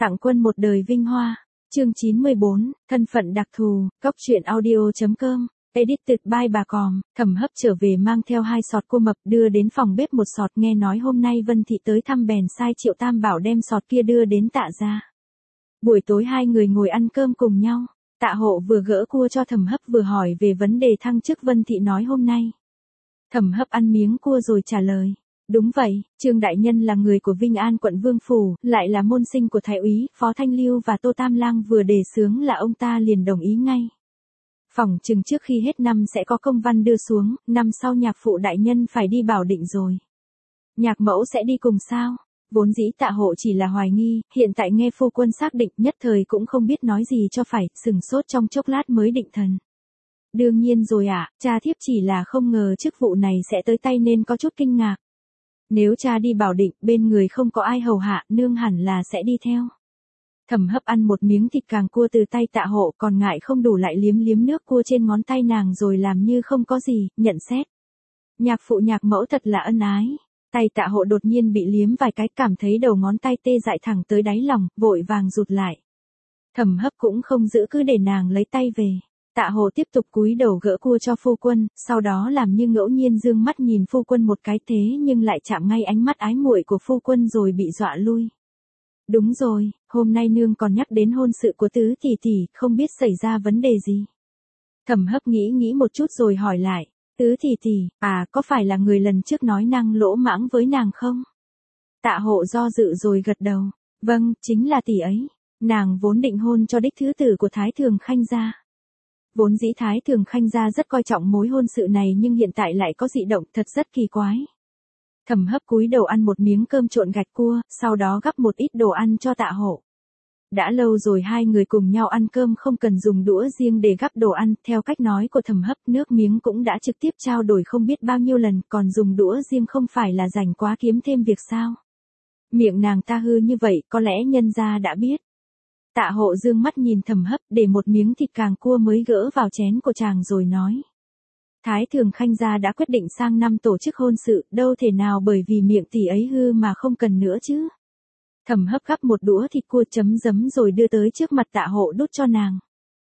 Tặng quân một đời vinh hoa. Chương 94, thân phận đặc thù, Cóc truyện audio.com, edited by bà Còm. Thẩm Hấp trở về mang theo 2 sọt cua mập đưa đến phòng bếp một sọt, nghe nói hôm nay Vân Thị tới thăm bèn sai Triệu Tam Bảo đem sọt kia đưa đến Tạ gia. Buổi tối hai người ngồi ăn cơm cùng nhau, Tạ Hộ vừa gỡ cua cho Thẩm Hấp vừa hỏi về vấn đề thăng chức Vân Thị nói hôm nay. Thẩm Hấp ăn miếng cua rồi trả lời. Đúng vậy, Trương Đại Nhân là người của Vinh An quận Vương Phủ, lại là môn sinh của Thái úy, Phó Thanh Lưu và Tô Tam Lang vừa đề xướng là ông ta liền đồng ý ngay. Phỏng chừng trước khi hết năm sẽ có công văn đưa xuống, năm sau nhạc phụ Đại Nhân phải đi Bảo Định rồi. Nhạc mẫu sẽ đi cùng sao? Vốn dĩ Tạ Hộ chỉ là hoài nghi, hiện tại nghe phu quân xác định nhất thời cũng không biết nói gì cho phải, sừng sốt trong chốc lát mới định thần. Đương nhiên rồi ạ, cha thiếp chỉ là không ngờ chức vụ này sẽ tới tay nên có chút kinh ngạc. Nếu cha đi Bảo Định, bên người không có ai hầu hạ, nương hẳn là sẽ đi theo. Thẩm Hấp ăn một miếng thịt càng cua từ tay Tạ Hộ, còn ngại không đủ lại liếm liếm nước cua trên ngón tay nàng rồi làm như không có gì, nhận xét. Nhạc phụ nhạc mẫu thật là ân ái. Tay Tạ Hộ đột nhiên bị liếm vài cái, cảm thấy đầu ngón tay tê dại thẳng tới đáy lòng, vội vàng rụt lại. Thẩm Hấp cũng không giữ, cứ để nàng lấy tay về. Tạ Hộ tiếp tục cúi đầu gỡ cua cho phu quân, sau đó làm như ngẫu nhiên dương mắt nhìn phu quân một cái, thế nhưng lại chạm ngay ánh mắt ái muội của phu quân rồi bị dọa lui. Đúng rồi, hôm nay nương còn nhắc đến hôn sự của tứ tỷ tỷ, không biết xảy ra vấn đề gì. Thẩm Hấp nghĩ một chút rồi hỏi lại, tứ tỷ tỷ, có phải là người lần trước nói năng lỗ mãng với nàng không? Tạ Hộ do dự rồi gật đầu, vâng, chính là tỷ ấy, nàng vốn định hôn cho đích thứ tử của Thái Thường Khanh gia. Vốn dĩ Thái Thường Khanh gia rất coi trọng mối hôn sự này nhưng hiện tại lại có dị động, thật rất kỳ quái. Thẩm Hấp cúi đầu ăn một miếng cơm trộn gạch cua, sau đó gắp một ít đồ ăn cho Tạ Hộ. Đã lâu rồi hai người cùng nhau ăn cơm không cần dùng đũa riêng để gắp đồ ăn, theo cách nói của Thẩm Hấp, nước miếng cũng đã trực tiếp trao đổi không biết bao nhiêu lần, còn dùng đũa riêng không phải là rảnh quá kiếm thêm việc sao? Miệng nàng ta hư như vậy, có lẽ nhân gia đã biết. Tạ Hộ dương mắt nhìn Thẩm Hấp, để một miếng thịt càng cua mới gỡ vào chén của chàng rồi nói. Thái Thường Khanh gia đã quyết định sang năm tổ chức hôn sự, đâu thể nào bởi vì miệng tỷ ấy hư mà không cần nữa chứ. Thẩm Hấp gắp một đũa thịt cua chấm giấm rồi đưa tới trước mặt Tạ Hộ đút cho nàng.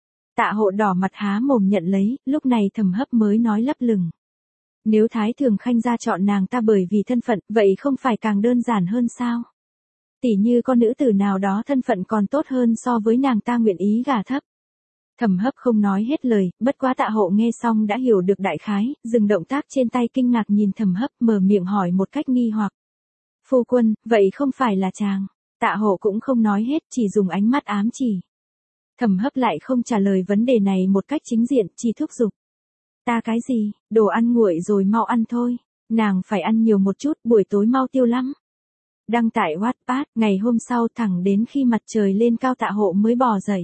Tạ Hộ đỏ mặt há mồm nhận lấy, lúc này Thẩm Hấp mới nói lấp lửng. Nếu Thái Thường Khanh gia chọn nàng ta bởi vì thân phận, vậy không phải càng đơn giản hơn sao? Tỉ như con nữ tử nào đó thân phận còn tốt hơn so với nàng ta nguyện ý gả thấp. Thẩm Hấp không nói hết lời, bất quá Tạ Hộ nghe xong đã hiểu được đại khái, dừng động tác trên tay kinh ngạc nhìn Thẩm Hấp, mở miệng hỏi một cách nghi hoặc. Phu quân, vậy không phải là chàng? Tạ Hộ cũng không nói hết, chỉ dùng ánh mắt ám chỉ. Thẩm Hấp lại không trả lời vấn đề này một cách chính diện, chỉ thúc giục. Ta cái gì, đồ ăn nguội rồi mau ăn thôi, nàng phải ăn nhiều một chút, buổi tối mau tiêu lắm. Đăng tải Wattpad, ngày hôm sau thẳng đến khi mặt trời lên cao Tạ Hộ mới bò dậy.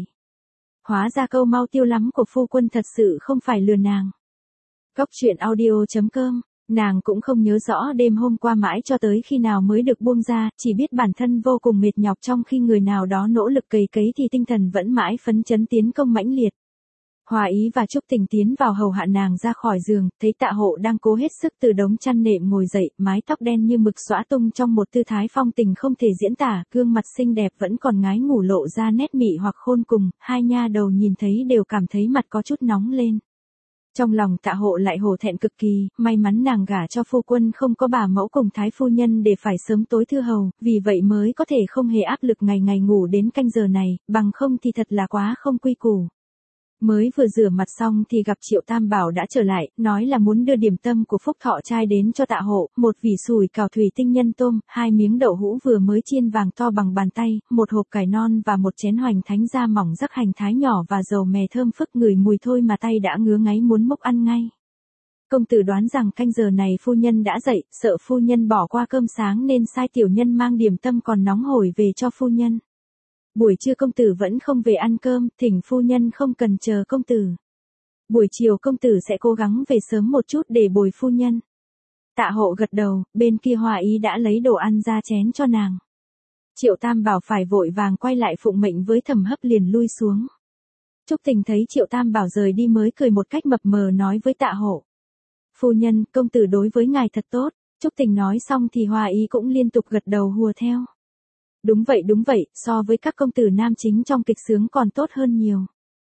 Hóa ra câu mau tiêu lắm của phu quân thật sự không phải lừa nàng. Cóc truyện audio.com, nàng cũng không nhớ rõ đêm hôm qua mãi cho tới khi nào mới được buông ra, chỉ biết bản thân vô cùng mệt nhọc trong khi người nào đó nỗ lực cày cấy thì tinh thần vẫn mãi phấn chấn tiến công mãnh liệt. Hòa Ý và Trúc Tình tiến vào hầu hạ nàng ra khỏi giường, thấy Tạ Hộ đang cố hết sức từ đống chăn nệm ngồi dậy, mái tóc đen như mực xõa tung trong một tư thái phong tình không thể diễn tả, gương mặt xinh đẹp vẫn còn ngái ngủ lộ ra nét mị hoặc khôn cùng, hai nha đầu nhìn thấy đều cảm thấy mặt có chút nóng lên. Trong lòng Tạ Hộ lại hổ thẹn cực kỳ, may mắn nàng gả cho phu quân không có bà mẫu cùng thái phu nhân để phải sớm tối thư hầu, vì vậy mới có thể không hề áp lực ngày ngày ngủ đến canh giờ này, bằng không thì thật là quá không quy củ. Mới vừa rửa mặt xong thì gặp Triệu Tam Bảo đã trở lại, nói là muốn đưa điểm tâm của Phúc Thọ trai đến cho Tạ Hộ, một vỉ sủi cảo thủy tinh nhân tôm, 2 miếng đậu hũ vừa mới chiên vàng to bằng bàn tay, một hộp cải non và một chén hoành thánh da mỏng rắc hành thái nhỏ và dầu mè thơm phức, ngửi mùi thôi mà tay đã ngứa ngáy muốn mốc ăn ngay. Công tử đoán rằng canh giờ này phu nhân đã dậy, sợ phu nhân bỏ qua cơm sáng nên sai tiểu nhân mang điểm tâm còn nóng hổi về cho phu nhân. Buổi trưa công tử vẫn không về ăn cơm, thỉnh phu nhân không cần chờ công tử. Buổi chiều công tử sẽ cố gắng về sớm một chút để bồi phu nhân. Tạ Hộ gật đầu, bên kia Hòa Ý đã lấy đồ ăn ra chén cho nàng. Triệu Tam Bảo phải vội vàng quay lại phụng mệnh với Thẩm Hấp liền lui xuống. Trúc Tình thấy Triệu Tam Bảo rời đi mới cười một cách mập mờ nói với Tạ Hộ. Phu nhân, công tử đối với ngài thật tốt. Trúc Tình nói xong thì Hòa Ý cũng liên tục gật đầu hùa theo. đúng vậy, so với các công tử nam chính trong kịch sướng còn tốt hơn nhiều.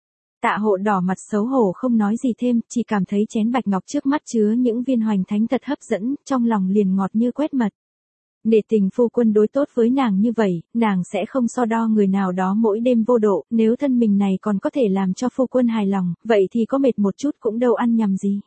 Tạ Hộ đỏ mặt xấu hổ không nói gì thêm, chỉ cảm thấy chén bạch ngọc trước mắt chứa những viên hoành thánh thật hấp dẫn, trong lòng liền ngọt như quét mật. Nể tình phu quân đối tốt với nàng như vậy, nàng sẽ không so đo người nào đó mỗi đêm vô độ, nếu thân mình này còn có thể làm cho phu quân hài lòng, vậy thì có mệt một chút cũng đâu ăn nhầm gì.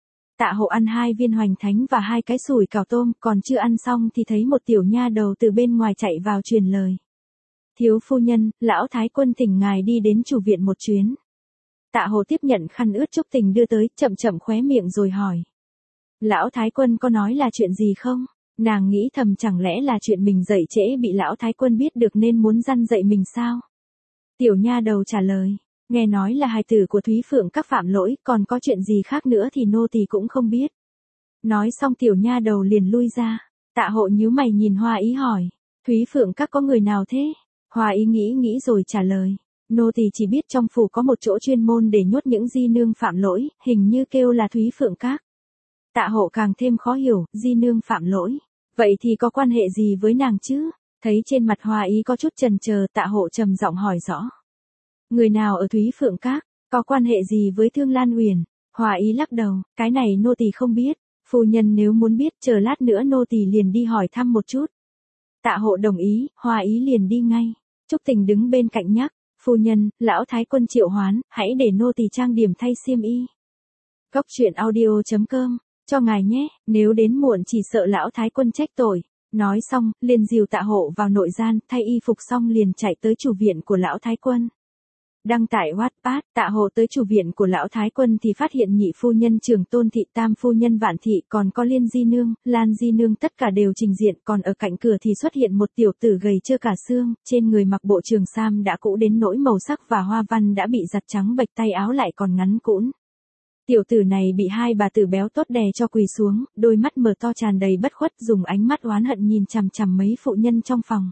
Tạ Hộ ăn 2 viên hoành thánh và 2 cái sủi cảo tôm, còn chưa ăn xong thì thấy một tiểu nha đầu từ bên ngoài chạy vào truyền lời. Thiếu phu nhân, lão thái quân thỉnh ngài đi đến chủ viện một chuyến. Tạ Hộ tiếp nhận khăn ướt Trúc Tình đưa tới, chậm chậm khóe miệng rồi hỏi. Lão thái quân có nói là chuyện gì không? Nàng nghĩ thầm chẳng lẽ là chuyện mình dậy trễ bị lão thái quân biết được nên muốn răn dậy mình sao? Tiểu nha đầu trả lời, nghe nói là hài tử của Thúy Phượng các phạm lỗi, còn có chuyện gì khác nữa thì nô tỳ cũng không biết. Nói xong tiểu nha đầu liền lui ra. Tạ Hộ nhíu mày nhìn Hoa Ý hỏi, Thúy Phượng các có người nào thế? Hoa Ý nghĩ rồi trả lời, nô tỳ chỉ biết trong phủ có một chỗ chuyên môn để nhốt những di nương phạm lỗi, hình như kêu là Thúy Phượng các. Tạ Hộ càng thêm khó hiểu, di nương phạm lỗi. Vậy thì có quan hệ gì với nàng chứ? Thấy trên mặt Hoa Ý có chút chần chờ, Tạ Hộ trầm giọng hỏi rõ. Người nào ở Thúy Phượng các, có quan hệ gì với Thương Lan Uyển? Hoa Ý lắc đầu, cái này nô tỳ không biết, phu nhân nếu muốn biết chờ lát nữa nô tỳ liền đi hỏi thăm một chút. Tạ Hộ đồng ý, Hoa Ý liền đi ngay. Trúc Tình đứng bên cạnh nhắc, phu nhân, lão thái quân triệu hoán, hãy để nô tỳ trang điểm thay xiêm y. Cốc truyện audio.com cho ngài nhé, nếu đến muộn chỉ sợ lão thái quân trách tội. Nói xong, liền dìu Tạ Hộ vào nội gian, thay y phục xong liền chạy tới chủ viện của lão thái quân. Đăng tải Wattpad, Tạ Hộ tới chủ viện của lão thái quân thì phát hiện nhị phu nhân Trường Tôn thị, tam phu nhân Vạn thị, còn có Liên di nương, Lan di nương tất cả đều trình diện, còn ở cạnh cửa thì xuất hiện một tiểu tử gầy trơ cả xương, trên người mặc bộ trường sam đã cũ đến nỗi màu sắc và hoa văn đã bị giặt trắng bệch, tay áo lại còn ngắn cũn. Tiểu tử này bị 2 bà tử béo tốt đè cho quỳ xuống, đôi mắt mở to tràn đầy bất khuất, dùng ánh mắt oán hận nhìn chằm chằm mấy phụ nhân trong phòng.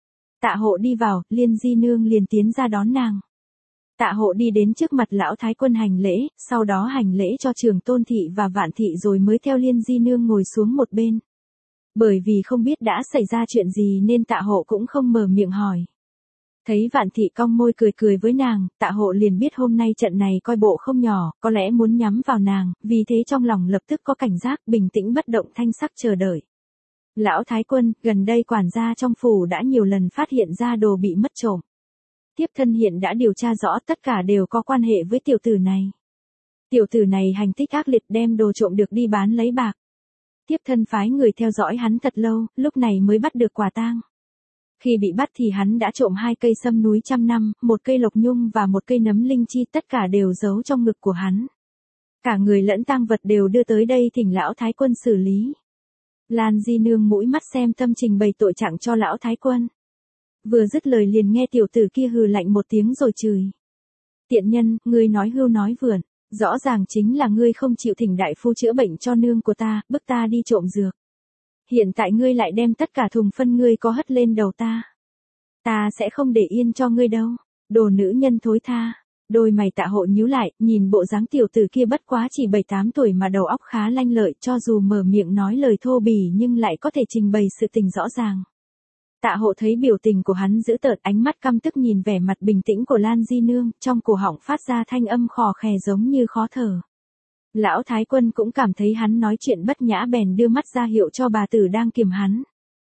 Tạ Hộ đi vào, Liên di nương liền tiến ra đón nàng. Tạ Hộ đi đến trước mặt lão thái quân hành lễ, sau đó hành lễ cho Trường Tôn thị và Vạn thị rồi mới theo Liên di nương ngồi xuống một bên. Bởi vì không biết đã xảy ra chuyện gì nên Tạ Hộ cũng không mở miệng hỏi. Thấy Vạn thị cong môi cười với nàng, Tạ Hộ liền biết hôm nay trận này coi bộ không nhỏ, có lẽ muốn nhắm vào nàng, vì thế trong lòng lập tức có cảnh giác, bình tĩnh bất động thanh sắc chờ đợi. Lão thái quân, gần đây quản gia trong phủ đã nhiều lần phát hiện ra đồ bị mất trộm. Tiếp thân hiện đã điều tra rõ, tất cả đều có quan hệ với tiểu tử này. Tiểu tử này hành tích ác liệt, đem đồ trộm được đi bán lấy bạc. Tiếp thân phái người theo dõi hắn thật lâu, lúc này mới bắt được quả tang. Khi bị bắt thì hắn đã trộm 2 cây sâm núi trăm năm, 1 cây lộc nhung và 1 cây nấm linh chi, tất cả đều giấu trong ngực của hắn. Cả người lẫn tang vật đều đưa tới đây thỉnh lão thái quân xử lý. Lan di nương mũi mắt xem tâm trình bày tội trạng cho lão thái quân. Vừa dứt lời liền nghe tiểu tử kia hừ lạnh một tiếng rồi chửi. Tiện nhân, ngươi nói hưu nói vượn, rõ ràng chính là ngươi không chịu thỉnh đại phu chữa bệnh cho nương của ta, bức ta đi trộm dược. Hiện tại ngươi lại đem tất cả thùng phân ngươi có hất lên đầu ta. Ta sẽ không để yên cho ngươi đâu, đồ nữ nhân thối tha. Đôi mày Tạ Hộ nhíu lại, nhìn bộ dáng tiểu tử kia bất quá chỉ 7-8 tuổi mà đầu óc khá lanh lợi, cho dù mở miệng nói lời thô bỉ nhưng lại có thể trình bày sự tình rõ ràng. Tạ Hộ thấy biểu tình của hắn dữ tợn, ánh mắt căm tức nhìn vẻ mặt bình tĩnh của Lan di nương, trong cổ họng phát ra thanh âm khò khè giống như khó thở. Lão thái quân cũng cảm thấy hắn nói chuyện bất nhã bèn đưa mắt ra hiệu cho bà tử đang kiềm hắn.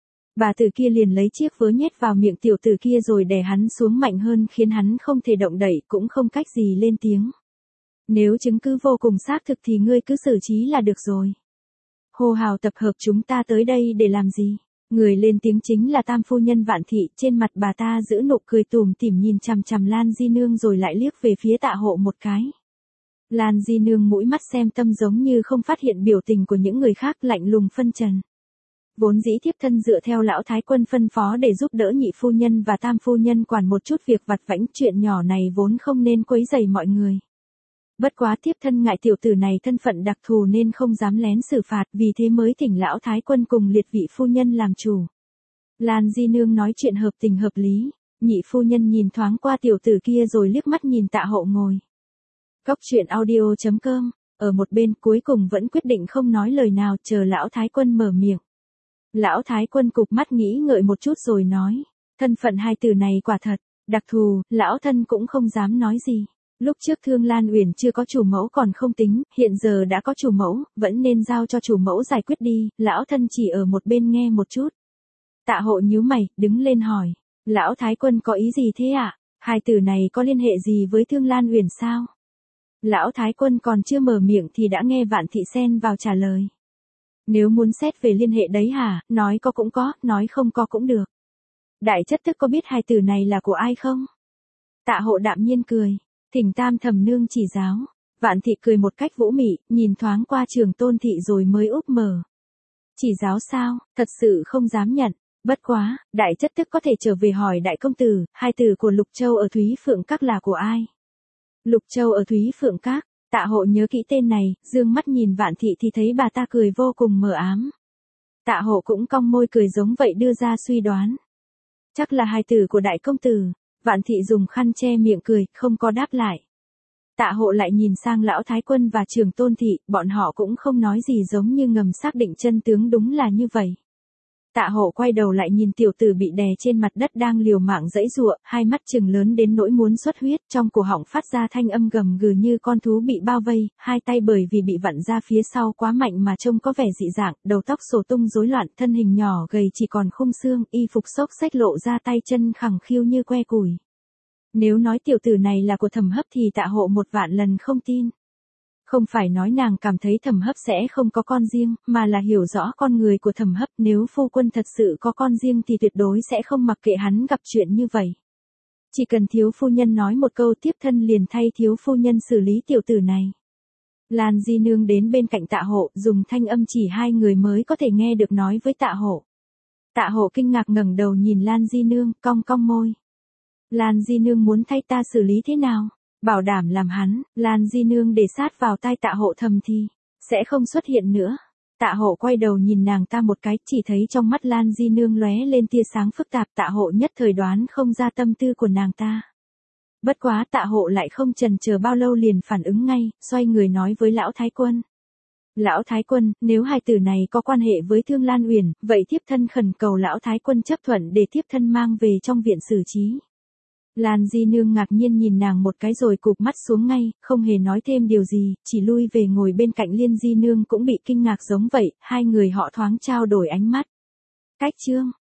Bà tử kia liền lấy chiếc vớ nhét vào miệng tiểu tử kia rồi đè hắn xuống mạnh hơn khiến hắn không thể động đậy, cũng không cách gì lên tiếng. Nếu chứng cứ vô cùng xác thực thì ngươi cứ xử trí là được rồi. Hô hào tập hợp chúng ta tới đây để làm gì? Người lên tiếng chính là tam phu nhân Vạn thị, trên mặt bà ta giữ nụ cười tủm tỉm nhìn chằm chằm Lan di nương rồi lại liếc về phía Tạ Hộ một cái. Lan di nương mũi mắt xem tâm giống như không phát hiện biểu tình của những người khác, lạnh lùng phân trần. Vốn dĩ thiếp thân dựa theo lão thái quân phân phó để giúp đỡ nhị phu nhân và tam phu nhân quản một chút việc vặt vãnh, chuyện nhỏ này vốn không nên quấy rầy mọi người. Bất quá thiếp thân ngại tiểu tử này thân phận đặc thù nên không dám lén xử phạt, vì thế mới thỉnh lão thái quân cùng liệt vị phu nhân làm chủ. Lan di nương nói chuyện hợp tình hợp lý, nhị phu nhân nhìn thoáng qua tiểu tử kia rồi liếc mắt nhìn Tạ Hộ ngồi. Cốc truyện audio.com, ở một bên cuối cùng vẫn quyết định không nói lời nào, chờ lão thái quân mở miệng. Lão thái quân cụp mắt nghĩ ngợi một chút rồi nói, Thân phận hai từ này quả thật đặc thù, lão thân cũng không dám nói gì. Lúc trước Thương Lan Uyển chưa có chủ mẫu còn không tính, hiện giờ đã có chủ mẫu, vẫn nên giao cho chủ mẫu giải quyết đi, lão thân chỉ ở một bên nghe một chút. Tạ Hộ nhíu mày, đứng lên hỏi, lão thái quân có ý gì thế ạ? Hai từ này có liên hệ gì với Thương Lan Uyển sao? Lão thái quân còn chưa mở miệng thì đã nghe Vạn Thị xen vào trả lời. Nếu muốn xét về liên hệ đấy hả, nói có cũng có, nói không có cũng được. Đại chất tức có biết hai từ này là của ai không? Tạ Hộ đạm nhiên cười, thỉnh Tam Thẩm nương chỉ giáo. Vạn Thị cười một cách vũ mị, nhìn thoáng qua Trường Tôn Thị rồi mới úp mở. Chỉ giáo sao, thật sự không dám nhận. Bất quá, đại chất tức có thể trở về hỏi đại công tử, hai từ của Lục Châu ở Thúy Phượng Các là của ai? Lục Châu ở Thúy Phượng Các, Tạ Hộ nhớ kỹ tên này, dương mắt nhìn Vạn Thị thì thấy bà ta cười vô cùng mờ ám. Tạ Hộ cũng cong môi cười giống vậy đưa ra suy đoán. Chắc là hai từ của đại công tử. Vạn Thị dùng khăn che miệng cười, không có đáp lại. Tạ Hộ lại nhìn sang lão thái quân và Trường Tôn Thị, bọn họ cũng không nói gì giống như ngầm xác định chân tướng đúng là như vậy. Tạ Hộ quay đầu lại nhìn tiểu tử bị đè trên mặt đất đang liều mạng giãy giụa, hai mắt trừng lớn đến nỗi muốn xuất huyết, trong cổ họng phát ra thanh âm gầm gừ như con thú bị bao vây, hai tay bởi vì bị vặn ra phía sau quá mạnh mà trông có vẻ dị dạng, đầu tóc xổ tung rối loạn, thân hình nhỏ gầy chỉ còn khung xương, y phục xốc xếch lộ ra tay chân khẳng khiu như que củi. Nếu nói tiểu tử này là của Thẩm Hấp thì Tạ Hộ một vạn lần không tin. Không phải nói nàng cảm thấy Thẩm Hấp sẽ không có con riêng, mà là hiểu rõ con người của Thẩm Hấp, nếu phu quân thật sự có con riêng thì tuyệt đối sẽ không mặc kệ hắn gặp chuyện như vậy. Chỉ cần thiếu phu nhân nói một câu tiếp thân liền thay thiếu phu nhân xử lý tiểu tử này. Lan Di Nương đến bên cạnh Tạ Hộ, dùng thanh âm chỉ hai người mới có thể nghe được nói với Tạ Hộ. Tạ Hộ kinh ngạc ngẩng đầu nhìn Lan Di Nương, cong cong môi. Lan Di Nương muốn thay ta xử lý thế nào? Bảo đảm làm hắn, Lan Di Nương để sát vào tai Tạ Hộ thầm thì, sẽ không xuất hiện nữa. Tạ Hộ quay đầu nhìn nàng ta một cái, chỉ thấy trong mắt Lan Di Nương lóe lên tia sáng phức tạp. Tạ Hộ nhất thời đoán không ra tâm tư của nàng ta. Bất quá Tạ Hộ lại không chần chờ bao lâu liền phản ứng ngay, xoay người nói với lão thái quân. Lão thái quân, nếu hai từ này có quan hệ với Thương Lan Uyển, vậy thiếp thân khẩn cầu lão thái quân chấp thuận để thiếp thân mang về trong viện xử trí. Lan Di Nương ngạc nhiên nhìn nàng một cái rồi cụp mắt xuống ngay, không hề nói thêm điều gì, chỉ lui về ngồi bên cạnh Liên Di Nương cũng bị kinh ngạc giống vậy, hai người họ thoáng trao đổi ánh mắt. Cách chương